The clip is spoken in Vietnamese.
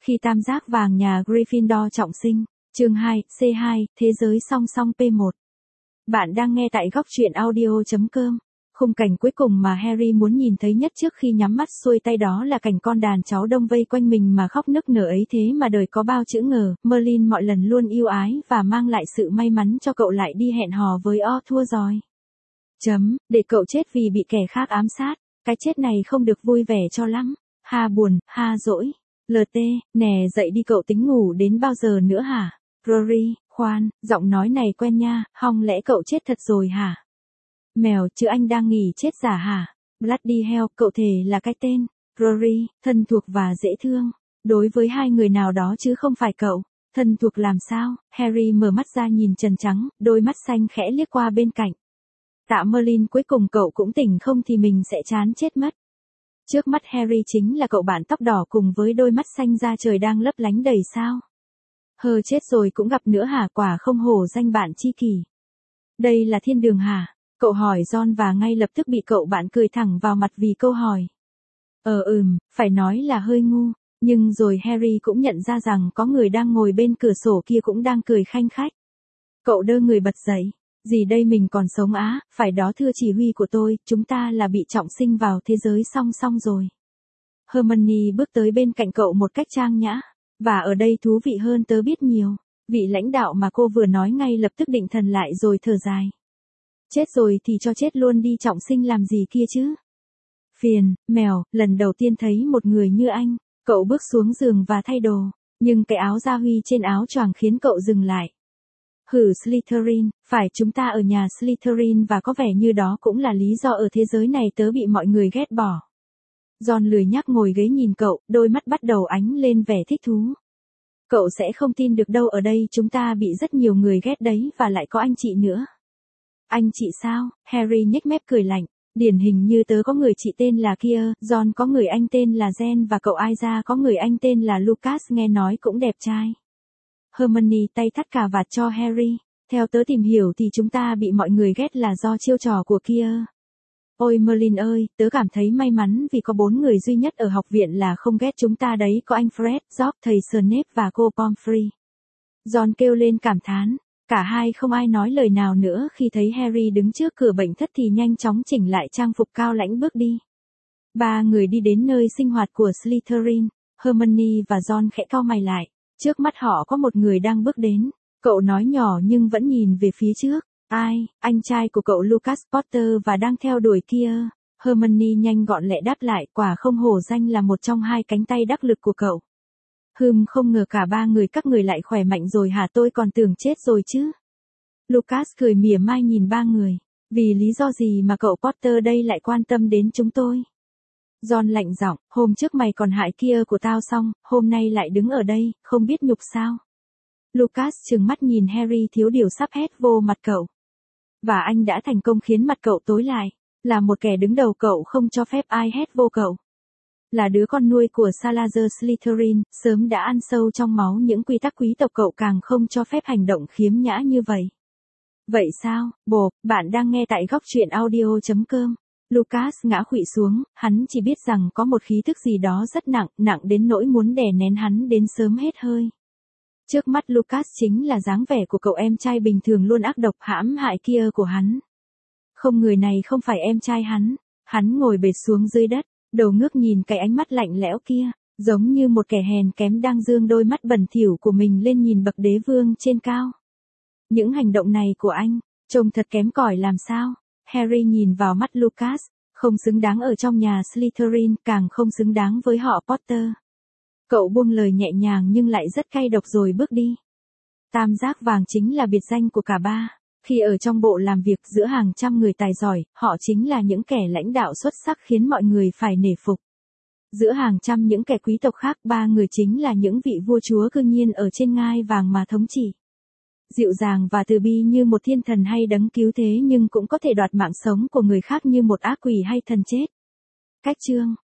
Khi tam giác vàng nhà Gryffindor trọng sinh, chương 2, C2, thế giới song song P1. Bạn đang nghe tại góc truyện audio.com. Khung cảnh cuối cùng mà Harry muốn nhìn thấy nhất trước khi nhắm mắt xuôi tay đó là cảnh con đàn cháu đông vây quanh mình mà khóc nức nở ấy, thế mà đời có bao chữ ngờ, Merlin mọi lần luôn ưu ái và mang lại sự may mắn cho cậu lại đi hẹn hò với thua rồi. Để cậu chết vì bị kẻ khác ám sát, cái chết này không được vui vẻ cho lắm. Ha buồn, ha dỗi. LT, nè dậy đi, cậu tính ngủ đến bao giờ nữa hả? Rory, khoan, giọng nói này quen nha, hong lẽ cậu chết thật rồi hả? Mèo, chứ anh đang nghỉ chết giả hả? Bloody hell, cậu thề là cái tên Rory, thân thuộc và dễ thương. Đối với hai người nào đó chứ không phải cậu. Thân thuộc làm sao? Harry mở mắt ra nhìn trần trắng, đôi mắt xanh khẽ liếc qua bên cạnh. Tạ Merlin, cuối cùng cậu cũng tỉnh, không thì mình sẽ chán chết mất. Trước mắt Harry chính là cậu bạn tóc đỏ cùng với đôi mắt xanh da trời đang lấp lánh đầy sao. Hơ, chết rồi cũng gặp nữa hả? Quả không hổ danh bạn tri kỷ. Đây là thiên đường hả? Cậu hỏi Ron và ngay lập tức bị cậu bạn cười thẳng vào mặt vì câu hỏi. Phải nói là hơi ngu, nhưng rồi Harry cũng nhận ra rằng có người đang ngồi bên cửa sổ kia cũng đang cười khanh khách. Cậu đơ người bật dậy. Gì đây, mình còn sống á? Phải đó thưa chỉ huy của tôi, chúng ta là bị trọng sinh vào thế giới song song rồi. Hermione bước tới bên cạnh cậu một cách trang nhã. Và ở đây thú vị hơn tớ biết nhiều. Vị lãnh đạo mà cô vừa nói ngay lập tức định thần lại rồi thở dài. Chết rồi thì cho chết luôn đi, trọng sinh làm gì kia chứ? Phiền, mèo, lần đầu tiên thấy một người như anh. Cậu bước xuống giường và thay đồ, nhưng cái áo da huy trên áo choàng khiến cậu dừng lại. Slytherin, phải, chúng ta ở nhà Slytherin và có vẻ như đó cũng là lý do ở thế giới này tớ bị mọi người ghét bỏ. Ron lười nhác ngồi ghế nhìn cậu, đôi mắt bắt đầu ánh lên vẻ thích thú. Cậu sẽ không tin được đâu, ở đây chúng ta bị rất nhiều người ghét đấy, và lại có anh chị nữa. Anh chị sao? Harry nhếch mép cười lạnh. Điển hình như tớ có người chị tên là kia, Ron có người anh tên là Jen và cậu Isaac có người anh tên là Lucas, nghe nói cũng đẹp trai. Hermione tay thắt cà vạt cho Harry. Theo tớ tìm hiểu thì chúng ta bị mọi người ghét là do chiêu trò của kia. Ôi Merlin ơi, tớ cảm thấy may mắn vì có 4 người duy nhất ở học viện là không ghét chúng ta đấy, có anh Fred, George, thầy Snape và cô Pomfrey. Ron kêu lên cảm thán. Cả hai không ai nói lời nào nữa khi thấy Harry đứng trước cửa bệnh thất thì nhanh chóng chỉnh lại trang phục cao lãnh bước đi. 3 người đi đến nơi sinh hoạt của Slytherin. Hermione và Ron khẽ cau mày lại. Trước mắt họ có một người đang bước đến. Cậu nói nhỏ nhưng vẫn nhìn về phía trước. Ai? Anh trai của cậu Lucas Potter và đang theo đuổi kia. Hermione nhanh gọn lẹ đáp lại, quả không hổ danh là một trong hai cánh tay đắc lực của cậu. Không ngờ cả 3 người các người lại khỏe mạnh rồi hả, tôi còn tưởng chết rồi chứ. Lucas cười mỉa mai nhìn 3 người. Vì lý do gì mà cậu Potter đây lại quan tâm đến chúng tôi? Ron lạnh giọng, hôm trước mày còn hại kia của tao xong, hôm nay lại đứng ở đây, không biết nhục sao? Lucas trừng mắt nhìn Harry thiếu điều sắp hét vô mặt cậu. Và anh đã thành công khiến mặt cậu tối lại. Là một kẻ đứng đầu cậu không cho phép ai hét vô cậu. Là đứa con nuôi của Salazar Slytherin, sớm đã ăn sâu trong máu những quy tắc quý tộc, cậu càng không cho phép hành động khiếm nhã như vậy. Vậy sao, bạn đang nghe tại góc truyện audio.com. Lucas ngã khuỵu xuống, hắn chỉ biết rằng có một khí thức gì đó rất nặng đến nỗi muốn đè nén hắn đến sớm hết hơi. Trước mắt Lucas chính là dáng vẻ của cậu em trai bình thường luôn ác độc hãm hại kia của hắn. Không, người này không phải em trai hắn. Hắn ngồi bệt xuống dưới đất, đầu ngước nhìn cái ánh mắt lạnh lẽo kia, giống như một kẻ hèn kém đang dương đôi mắt bẩn thỉu của mình lên nhìn bậc đế vương trên cao. Những hành động này của anh, trông thật kém cỏi làm sao? Harry nhìn vào mắt Lucas, không xứng đáng ở trong nhà Slytherin, càng không xứng đáng với họ Potter. Cậu buông lời nhẹ nhàng nhưng lại rất cay độc rồi bước đi. Tam giác vàng chính là biệt danh của cả ba. Khi ở trong bộ làm việc giữa hàng trăm người tài giỏi, họ chính là những kẻ lãnh đạo xuất sắc khiến mọi người phải nể phục. Giữa hàng trăm những kẻ quý tộc khác, 3 người chính là những vị vua chúa cương nhiên ở trên ngai vàng mà thống trị. Dịu dàng và từ bi như một thiên thần hay đấng cứu thế, nhưng cũng có thể đoạt mạng sống của người khác như một ác quỷ hay thần chết. Cách chương